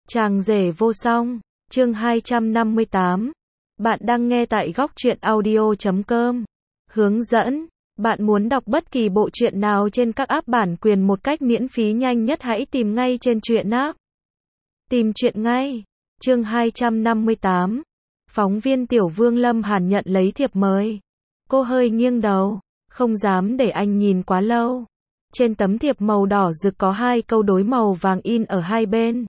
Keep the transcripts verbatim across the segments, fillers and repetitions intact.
Chàng rể vô song, chương hai trăm năm mươi tám. Bạn đang nghe tại góc truyện audio chấm com. Hướng dẫn, bạn muốn đọc bất kỳ bộ truyện nào trên các app bản quyền một cách miễn phí nhanh nhất hãy tìm ngay trên truyện app. Tìm truyện ngay. Chương hai trăm năm mươi tám. Phóng viên Tiểu Vương Lâm Hàn nhận lấy thiệp mời. Cô hơi nghiêng đầu, không dám để anh nhìn quá lâu. Trên tấm thiệp màu đỏ rực có hai câu đối màu vàng in ở hai bên.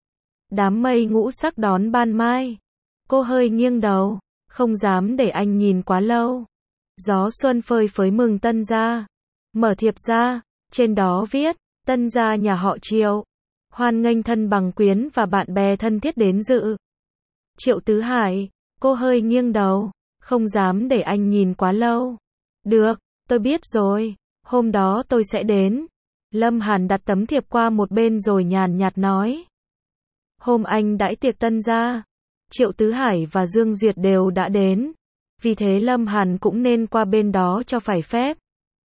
Đám mây ngũ sắc đón ban mai. Cô hơi nghiêng đầu, không dám để anh nhìn quá lâu. Gió xuân phơi phới mừng tân gia. Mở thiệp ra, trên đó viết, tân gia nhà họ Triệu. Hoan nghênh thân bằng quyến và bạn bè thân thiết đến dự. Triệu Tứ Hải, cô hơi nghiêng đầu, không dám để anh nhìn quá lâu. Được, tôi biết rồi, hôm đó tôi sẽ đến. Lâm Hàn đặt tấm thiệp qua một bên rồi nhàn nhạt nói. Hôm anh đãi tiệc tân gia, Triệu Tứ Hải và Dương Duyệt đều đã đến. Vì thế Lâm Hàn cũng nên qua bên đó cho phải phép.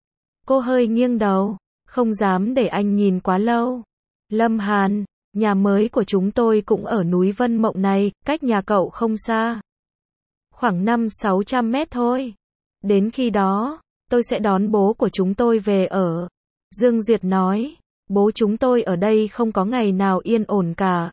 Cô hơi nghiêng đầu, không dám để anh nhìn quá lâu. Lâm Hàn, nhà mới của chúng tôi cũng ở núi Vân Mộng này, cách nhà cậu không xa. Khoảng năm sáu trăm mét thôi. Đến khi đó, tôi sẽ đón bố của chúng tôi về ở. Dương Duyệt nói, bố chúng tôi ở đây không có ngày nào yên ổn cả.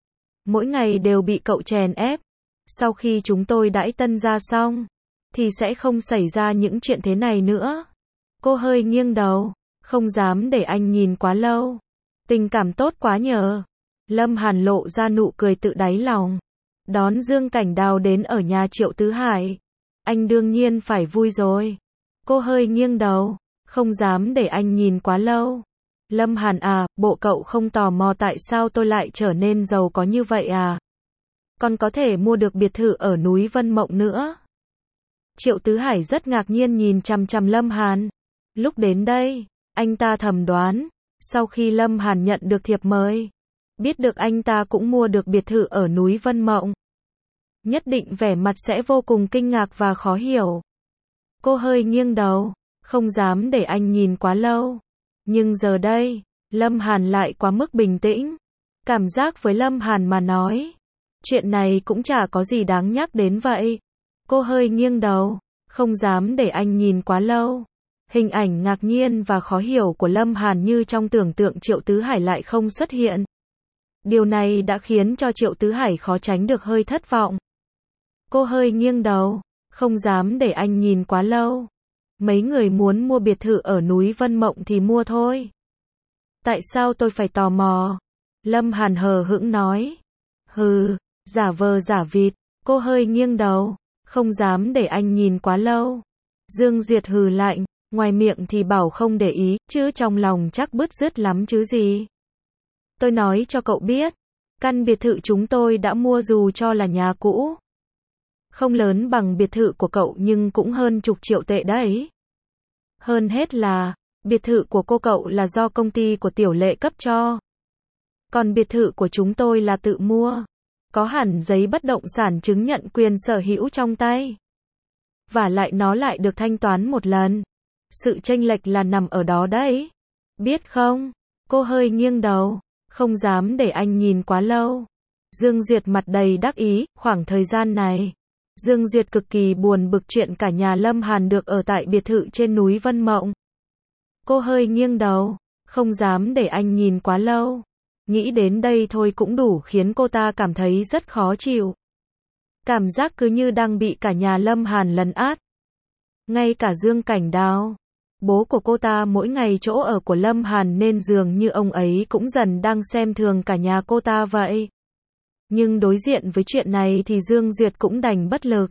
Mỗi ngày đều bị cậu chèn ép. Sau khi chúng tôi đãi tân gia xong, thì sẽ không xảy ra những chuyện thế này nữa. Cô hơi nghiêng đầu, không dám để anh nhìn quá lâu. Tình cảm tốt quá nhờ. Lâm Hàn lộ ra nụ cười tự đáy lòng. Đón Dương Cảnh Đào đến ở nhà Triệu Tứ Hải. Anh đương nhiên phải vui rồi. Cô hơi nghiêng đầu, không dám để anh nhìn quá lâu. Lâm Hàn à, bộ cậu không tò mò tại sao tôi lại trở nên giàu có như vậy à? Còn có thể mua được biệt thự ở núi Vân Mộng nữa. Triệu Tứ Hải rất ngạc nhiên nhìn chằm chằm Lâm Hàn. Lúc đến đây, anh ta thầm đoán, sau khi Lâm Hàn nhận được thiệp mời, biết được anh ta cũng mua được biệt thự ở núi Vân Mộng, nhất định vẻ mặt sẽ vô cùng kinh ngạc và khó hiểu. Cô hơi nghiêng đầu, không dám để anh nhìn quá lâu. Nhưng giờ đây, Lâm Hàn lại quá mức bình tĩnh. Cảm giác với Lâm Hàn mà nói, chuyện này cũng chả có gì đáng nhắc đến vậy. Cô hơi nghiêng đầu, không dám để anh nhìn quá lâu. Hình ảnh ngạc nhiên và khó hiểu của Lâm Hàn như trong tưởng tượng Triệu Tứ Hải lại không xuất hiện. Điều này đã khiến cho Triệu Tứ Hải khó tránh được hơi thất vọng. Cô hơi nghiêng đầu, không dám để anh nhìn quá lâu. Mấy người muốn mua biệt thự ở núi Vân Mộng thì mua thôi. Tại sao tôi phải tò mò? Lâm Hàn hờ hững nói. Hừ, giả vờ giả vịt. Cô hơi nghiêng đầu, không dám để anh nhìn quá lâu. Dương Duyệt hừ lạnh, ngoài miệng thì bảo không để ý, chứ trong lòng chắc bứt rứt lắm chứ gì. Tôi nói cho cậu biết, căn biệt thự chúng tôi đã mua dù cho là nhà cũ. Không lớn bằng biệt thự của cậu nhưng cũng hơn chục triệu tệ đấy. Hơn hết là, biệt thự của cô cậu là do công ty của Tiểu Lệ cấp cho. Còn biệt thự của chúng tôi là tự mua. Có hẳn giấy bất động sản chứng nhận quyền sở hữu trong tay. Và lại nó lại được thanh toán một lần. Sự chênh lệch là nằm ở đó đấy. Biết không? Cô hơi nghiêng đầu, không dám để anh nhìn quá lâu. Dương Duyệt mặt đầy đắc ý, khoảng thời gian này. Dương Duyệt cực kỳ buồn bực chuyện cả nhà Lâm Hàn được ở tại biệt thự trên núi Vân Mộng. Cô hơi nghiêng đầu, không dám để anh nhìn quá lâu. Nghĩ đến đây thôi cũng đủ khiến cô ta cảm thấy rất khó chịu. Cảm giác cứ như đang bị cả nhà Lâm Hàn lấn át. Ngay cả Dương Cảnh Đào, bố của cô ta mỗi ngày chỗ ở của Lâm Hàn nên dường như ông ấy cũng dần đang xem thường cả nhà cô ta vậy. Nhưng đối diện với chuyện này thì Dương Duyệt cũng đành bất lực.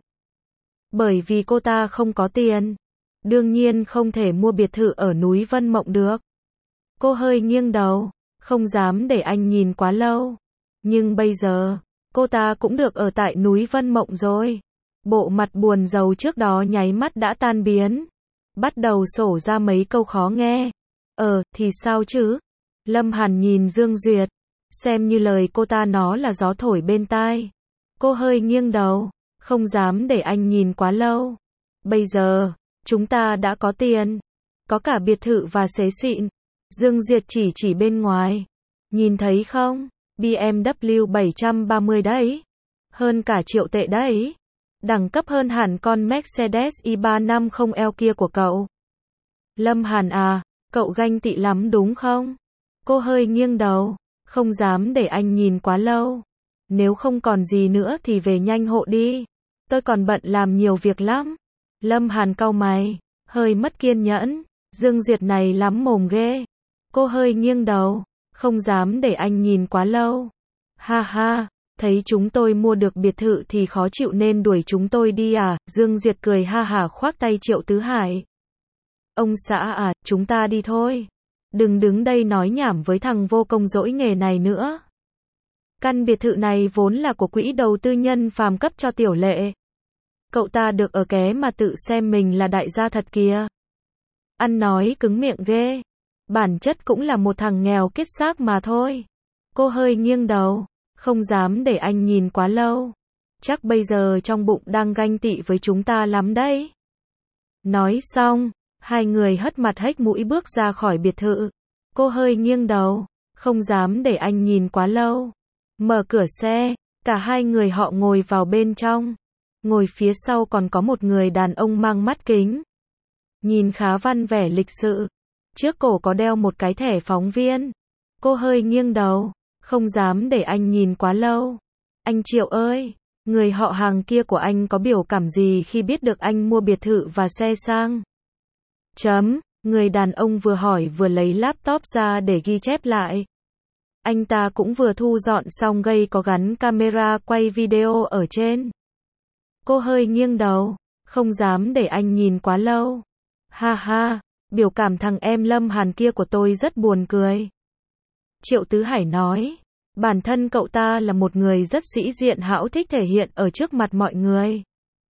Bởi vì cô ta không có tiền. Đương nhiên không thể mua biệt thự ở núi Vân Mộng được. Cô hơi nghiêng đầu, không dám để anh nhìn quá lâu. Nhưng bây giờ, cô ta cũng được ở tại núi Vân Mộng rồi. Bộ mặt buồn rầu trước đó nháy mắt đã tan biến. Bắt đầu sổ ra mấy câu khó nghe. Ờ, thì sao chứ? Lâm Hàn nhìn Dương Duyệt. Xem như lời cô ta nói là gió thổi bên tai. Cô hơi nghiêng đầu, không dám để anh nhìn quá lâu. Bây giờ, chúng ta đã có tiền. Có cả biệt thự và xế xịn. Dương Duyệt chỉ chỉ bên ngoài. Nhìn thấy không? bê em vê bảy ba mươi đấy. Hơn cả triệu tệ đấy. Đẳng cấp hơn hẳn con Mercedes E ba năm mươi L kia của cậu. Lâm Hàn à, cậu ganh tị lắm đúng không? Cô hơi nghiêng đầu, không dám để anh nhìn quá lâu. Nếu không còn gì nữa thì về nhanh hộ đi. Tôi còn bận làm nhiều việc lắm. Lâm Hàn cau mày, hơi mất kiên nhẫn. Dương Duyệt này lắm mồm ghê. Cô hơi nghiêng đầu, không dám để anh nhìn quá lâu. Ha ha, thấy chúng tôi mua được biệt thự thì khó chịu nên đuổi chúng tôi đi à? Dương Duyệt cười ha hả khoác tay Triệu Tứ Hải. Ông xã à, chúng ta đi thôi. Đừng đứng đây nói nhảm với thằng vô công dỗi nghề này nữa. Căn biệt thự này vốn là của quỹ đầu tư nhân phàm cấp cho Tiểu Lệ. Cậu ta được ở ké mà tự xem mình là đại gia thật kìa. Ăn nói cứng miệng ghê. Bản chất cũng là một thằng nghèo kiết xác mà thôi. Cô hơi nghiêng đầu, không dám để anh nhìn quá lâu. Chắc bây giờ trong bụng đang ganh tị với chúng ta lắm đấy. Nói xong, hai người hất mặt hếch mũi bước ra khỏi biệt thự. Cô hơi nghiêng đầu, không dám để anh nhìn quá lâu. Mở cửa xe, cả hai người họ ngồi vào bên trong. Ngồi phía sau còn có một người đàn ông mang mắt kính. Nhìn khá văn vẻ lịch sự. Trước cổ có đeo một cái thẻ phóng viên. Cô hơi nghiêng đầu, không dám để anh nhìn quá lâu. Anh Triệu ơi, người họ hàng kia của anh có biểu cảm gì khi biết được anh mua biệt thự và xe sang? Chấm, người đàn ông vừa hỏi vừa lấy laptop ra để ghi chép lại. Anh ta cũng vừa thu dọn xong gây có gắn camera quay video ở trên. Cô hơi nghiêng đầu, không dám để anh nhìn quá lâu. Ha ha, biểu cảm thằng em Lâm Hàn kia của tôi rất buồn cười. Triệu Tứ Hải nói, bản thân cậu ta là một người rất sĩ diện hão thích thể hiện ở trước mặt mọi người.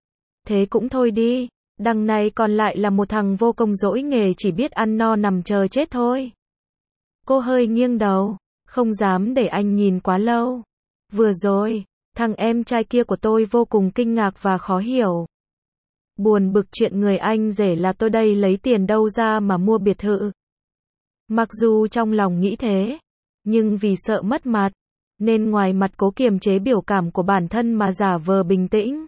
Thế cũng thôi đi, đằng này còn lại là một thằng vô công dỗi nghề chỉ biết ăn no nằm chờ chết thôi. Cô hơi nghiêng đầu, không dám để anh nhìn quá lâu. Vừa rồi, thằng em trai kia của tôi vô cùng kinh ngạc và khó hiểu. Buồn bực chuyện người anh rể là tôi đây lấy tiền đâu ra mà mua biệt thự. Mặc dù trong lòng nghĩ thế, nhưng vì sợ mất mặt, nên ngoài mặt cố kiềm chế biểu cảm của bản thân mà giả vờ bình tĩnh.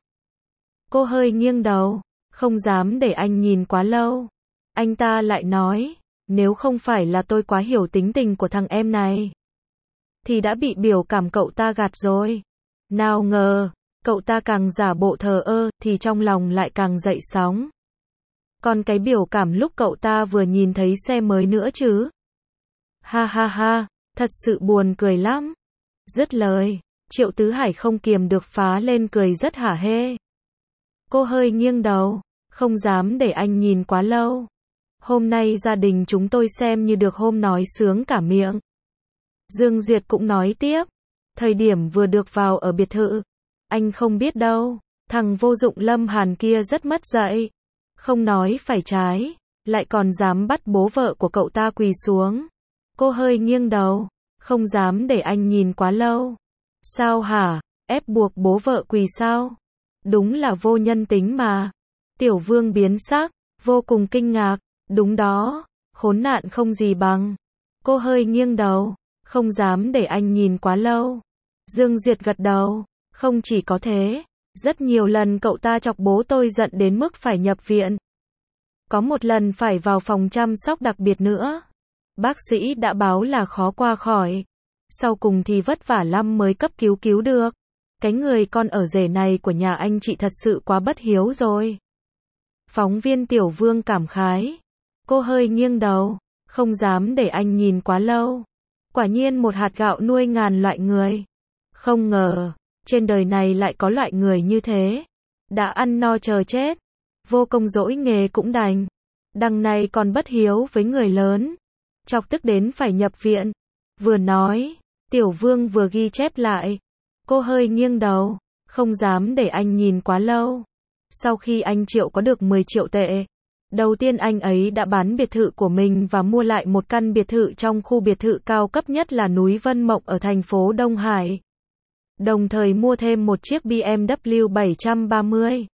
Cô hơi nghiêng đầu, không dám để anh nhìn quá lâu. Anh ta lại nói, nếu không phải là tôi quá hiểu tính tình của thằng em này, thì đã bị biểu cảm cậu ta gạt rồi. Nào ngờ, cậu ta càng giả bộ thờ ơ, thì trong lòng lại càng dậy sóng. Còn cái biểu cảm lúc cậu ta vừa nhìn thấy xe mới nữa chứ. Ha ha ha, thật sự buồn cười lắm. Dứt lời, Triệu Tứ Hải không kiềm được phá lên cười rất hả hê. Cô hơi nghiêng đầu, không dám để anh nhìn quá lâu. Hôm nay gia đình chúng tôi xem như được hôm nói sướng cả miệng. Dương Duyệt cũng nói tiếp, thời điểm vừa được vào ở biệt thự, anh không biết đâu, thằng vô dụng Lâm Hàn kia rất mất dạy. Không nói phải trái, lại còn dám bắt bố vợ của cậu ta quỳ xuống. Cô hơi nghiêng đầu, không dám để anh nhìn quá lâu. Sao hả, ép buộc bố vợ quỳ sao? Đúng là vô nhân tính mà. Tiểu Vương biến sắc, vô cùng kinh ngạc. Đúng đó, khốn nạn không gì bằng. Cô hơi nghiêng đầu, không dám để anh nhìn quá lâu. Dương Duyệt gật đầu, không chỉ có thế, rất nhiều lần cậu ta chọc bố tôi giận đến mức phải nhập viện. Có một lần phải vào phòng chăm sóc đặc biệt nữa. Bác sĩ đã báo là khó qua khỏi. Sau cùng thì vất vả lắm mới cấp cứu cứu được. Cái người con ở rể này của nhà anh chị thật sự quá bất hiếu rồi. Phóng viên Tiểu Vương cảm khái. Cô hơi nghiêng đầu, không dám để anh nhìn quá lâu. Quả nhiên một hạt gạo nuôi ngàn loại người. Không ngờ, trên đời này lại có loại người như thế. Đã ăn no chờ chết. Vô công dỗi nghề cũng đành. Đằng này còn bất hiếu với người lớn. Chọc tức đến phải nhập viện. Vừa nói, Tiểu Vương vừa ghi chép lại. Cô hơi nghiêng đầu, không dám để anh nhìn quá lâu. Sau khi anh Triệu có được mười triệu tệ, đầu tiên anh ấy đã bán biệt thự của mình và mua lại một căn biệt thự trong khu biệt thự cao cấp nhất là núi Vân Mộng ở thành phố Đông Hải. Đồng thời mua thêm một chiếc bê em vê bảy ba mươi.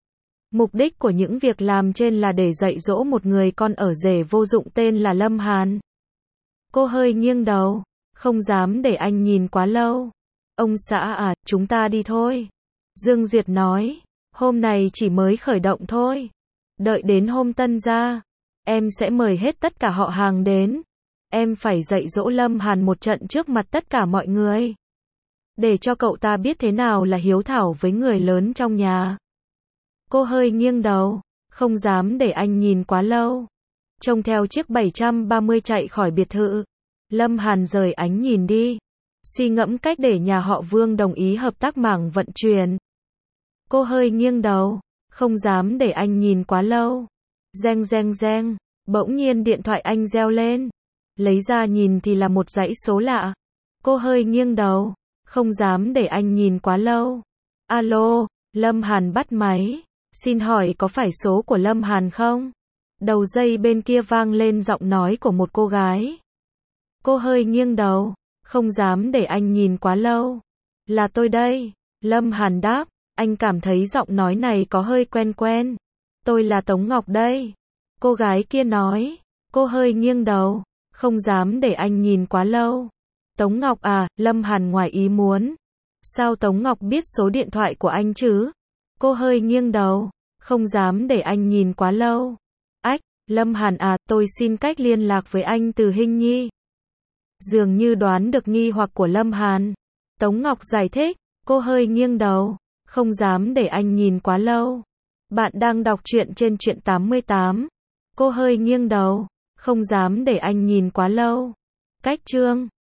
Mục đích của những việc làm trên là để dạy dỗ một người con ở rể vô dụng tên là Lâm Hàn. Cô hơi nghiêng đầu, Không dám để anh nhìn quá lâu. Ông xã à, chúng ta đi thôi. Dương Duyệt nói, hôm này chỉ mới khởi động thôi. Đợi đến hôm tân gia, em sẽ mời hết tất cả họ hàng đến. Em phải dạy dỗ Lâm Hàn một trận trước mặt tất cả mọi người. Để cho cậu ta biết thế nào là hiếu thảo với người lớn trong nhà. Cô hơi nghiêng đầu, không dám để anh nhìn quá lâu. Trông theo chiếc bảy trăm ba mươi chạy khỏi biệt thự. Lâm Hàn rời ánh nhìn đi. Suy ngẫm cách để nhà họ Vương đồng ý hợp tác mảng vận chuyển. Cô hơi nghiêng đầu, không dám để anh nhìn quá lâu. Reng reng reng, bỗng nhiên điện thoại anh reo lên. Lấy ra nhìn thì là một dãy số lạ. Cô hơi nghiêng đầu, không dám để anh nhìn quá lâu. Alo, Lâm Hàn bắt máy. Xin hỏi có phải số của Lâm Hàn không? Đầu dây bên kia vang lên giọng nói của một cô gái. Cô hơi nghiêng đầu, không dám để anh nhìn quá lâu. Là tôi đây. Lâm Hàn đáp, anh cảm thấy giọng nói này có hơi quen quen. Tôi là Tống Ngọc đây. Cô gái kia nói. Cô hơi nghiêng đầu, không dám để anh nhìn quá lâu. Tống Ngọc à, Lâm Hàn ngoài ý muốn. Sao Tống Ngọc biết số điện thoại của anh chứ? Cô hơi nghiêng đầu, không dám để anh nhìn quá lâu. Ách, Lâm Hàn à, tôi xin cách liên lạc với anh từ Hinh Nhi. Dường như đoán được nghi hoặc của Lâm Hàn. Tống Ngọc giải thích, cô hơi nghiêng đầu, không dám để anh nhìn quá lâu. Bạn đang đọc truyện trên truyện tám mươi tám. Cô hơi nghiêng đầu, không dám để anh nhìn quá lâu. Cách chương